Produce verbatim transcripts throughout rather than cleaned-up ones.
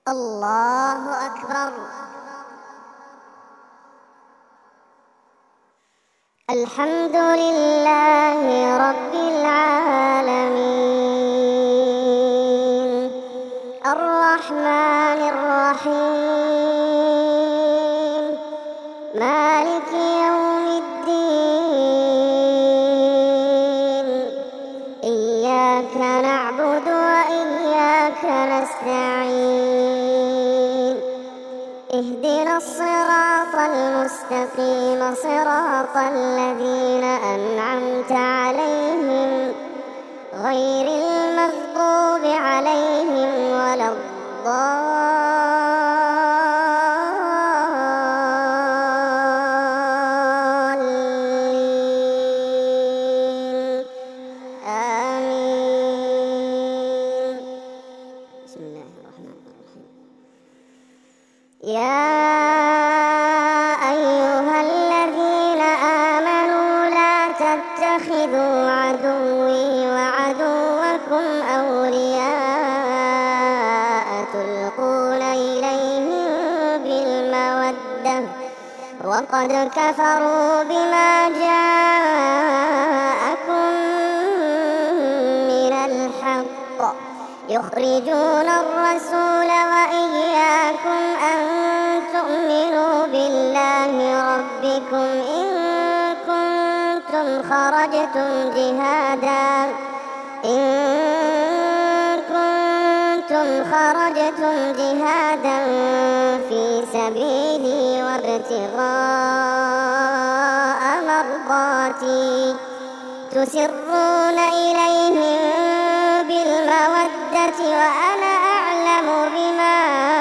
الله أكبر. الحمد لله رب العالمين الرحمن الرحيم مالك يوم الدين إياك نعبد وإياك نستعين اهدنا الصراط المستقيم صراط الذين أنعمت عليهم غير المغضوب عليهم ولا الضالين آمين. بسم الله الرحمن الرحيم. يا أيها الذين آمنوا لا تتخذوا عدوي وعدوكم أولياء تلقون إليهم بالمودة وقد كفروا بما جاءكم من الحق يخرجون الرسول وإياكم أن تؤمنوا بالله ربكم إن كنتم خرجتم جهادا إن كنتم خرجتم جهادا في سبيلي وابتغاء مرضاتي تسرون إليهم بالمودة وأنا أعلم بما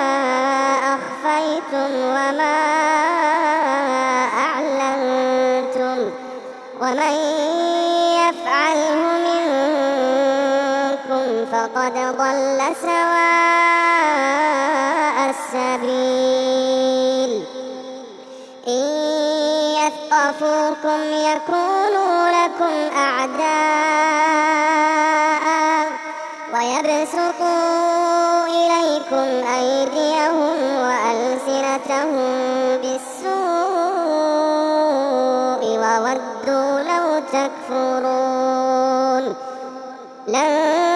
أخفيتم وما أعلنتم ومن يفعله منكم فقد ضل سواء السبيل. إن يثقفوكم يكونوا لكم أعداء ويبسطوا إليكم أيديهم وألسنتهم بالسوء وودوا لو تكفرون. لن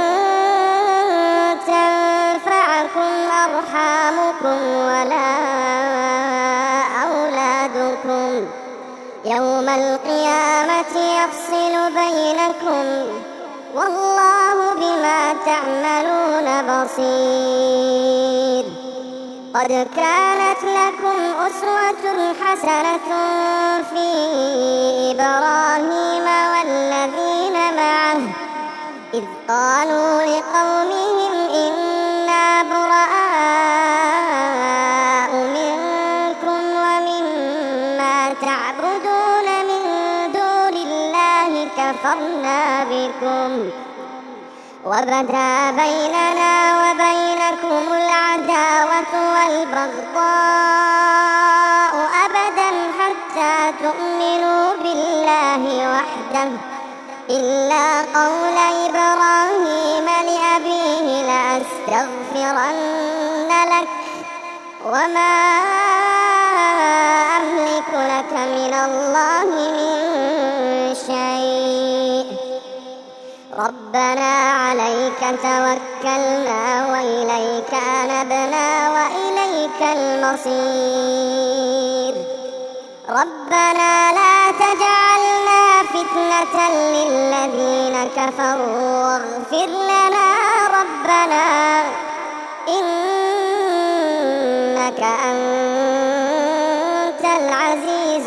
تنفعكم أرحامكم ولا أولادكم يوم القيامة يفصل بينكم والله بما تعملون بصير. قد كانت لكم أسوة حسنة في إبراهيم والذين معه إذ قالوا لقومهم إنا براء منكم ومما تعبدون من دون الله كفرنا بكم وبدا بيننا وبينكم العداوة والبغضاء أبدا حتى تؤمنوا بالله وحده إلا قول إبراهيم لأبيه لأستغفرن لك وما أملك لك من الله من شيء ربنا عليك توكلنا وإليك أنبنا وإليك المصير. ربنا لا تجعلنا فتنة للذين كفروا واغفر لنا ربنا إنك أنت العزيز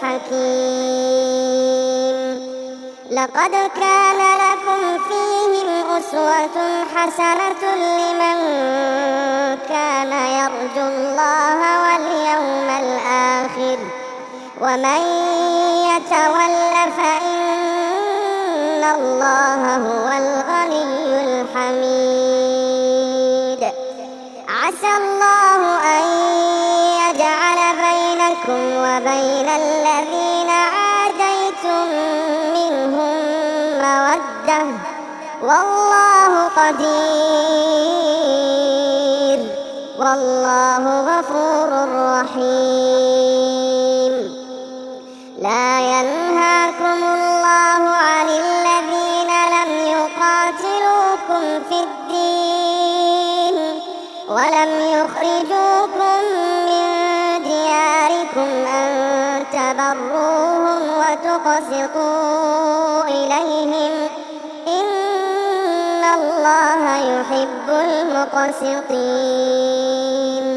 الحكيم. لقد كان لكم فيهم أسوة حسنة لمن كان يرجو الله واليوم الآخر ومن يتول فإن الله هو الغني الحميد. عسى الله أن يجعل بينكم وبين الذين عاديتم منهم مودة والله قدير والله غفور رحيم. لا ينهاكم الله عن الذين لم يقاتلوكم في الدين ولم يخرجوكم من دياركم أن تبروهم وتقسطوا إليهم إن الله يحب المقسطين.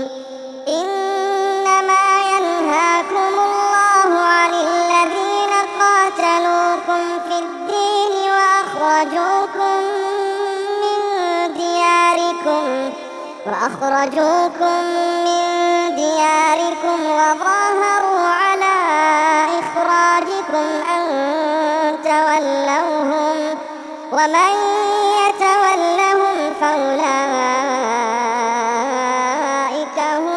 إنما ينهاكم الله عن الذين قاتلوكم في الدين وأخرجوكم من دياركم وأخرجوكم من دياركم وظاهروا على إخراجكم أن تولوهم ومن يتولهم فأولئك هم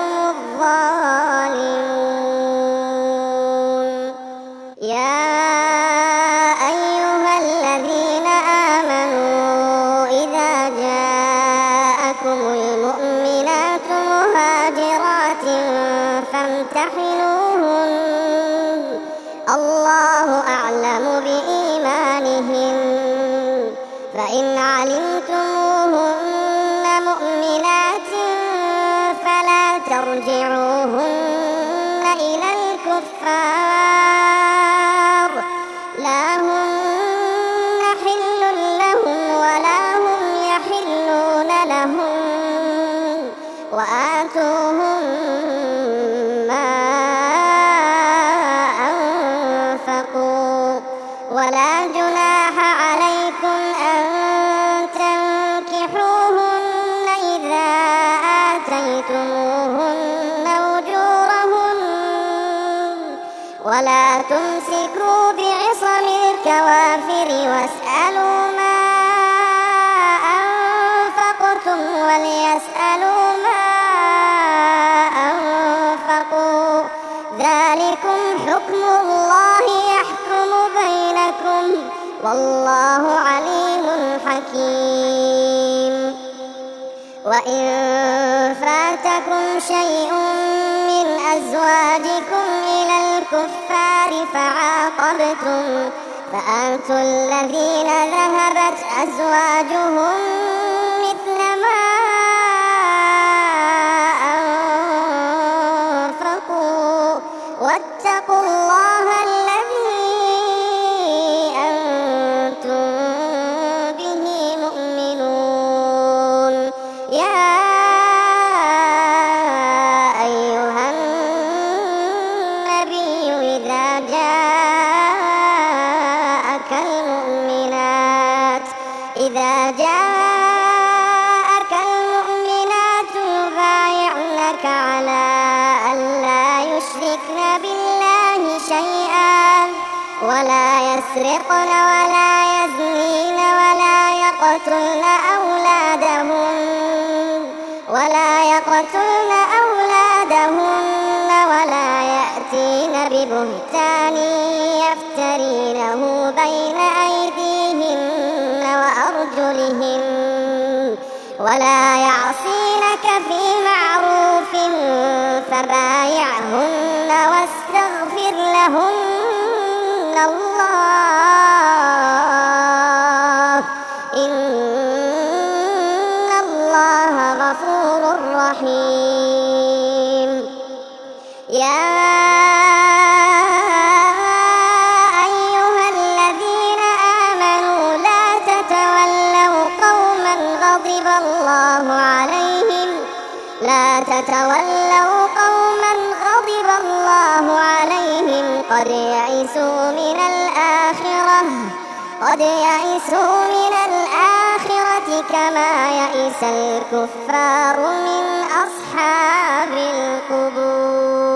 الظالمون. يا أيها الذين آمنوا إذا جاءكم المؤمنات مهاجرات فامتحنوهن الله أعلم بإيمانهن فإن علمتموهن مؤمنات فلا ترجعوهن إلى الكفار لا هن حل لهم ولا هم يحلون لهم وآتوهم ما أنفقوا ولا جناح عليكم أن تنكحوهن إذا آتيتموهن أجورهن ولا تمسكوا بعصم الكوافر واسألوا ما أنفقتم وليسألوا ما أنفقوا ذلكم حكم الله يحكم بينكم والله عليم حكيم. وإن فاتكم شيء من أزواجكم إلى الكفار فعاقبتم فآتوا الذين ذهبت أزواجهم مثل ما أنفقوا واتقوا الله الذي أنتم به مؤمنون. يا أيها النبي إذا جاءك المؤمنات إذا جاءك المؤمنات يبايعنك على ألا يشركن بالله شيئا ولا يسرقن ولا يزنين ولا يقتلن أولادهن ولا يقتلن أولادهن ولا يأتين ببهتان يفترينه بين أيديهن وأرجلهن ولا يعصينك في معروف فبايعهن واستغفر لهن الله إن الله غفور رحيم. يا أيها الذين آمنوا لا تتولوا قوما غضب الله عليهم لا تتولوا قوما غضب الله عليهم قد يئسوا من الآخرة قد يئسوا من الآخرة كما يئس الكفار من أصحاب القبور.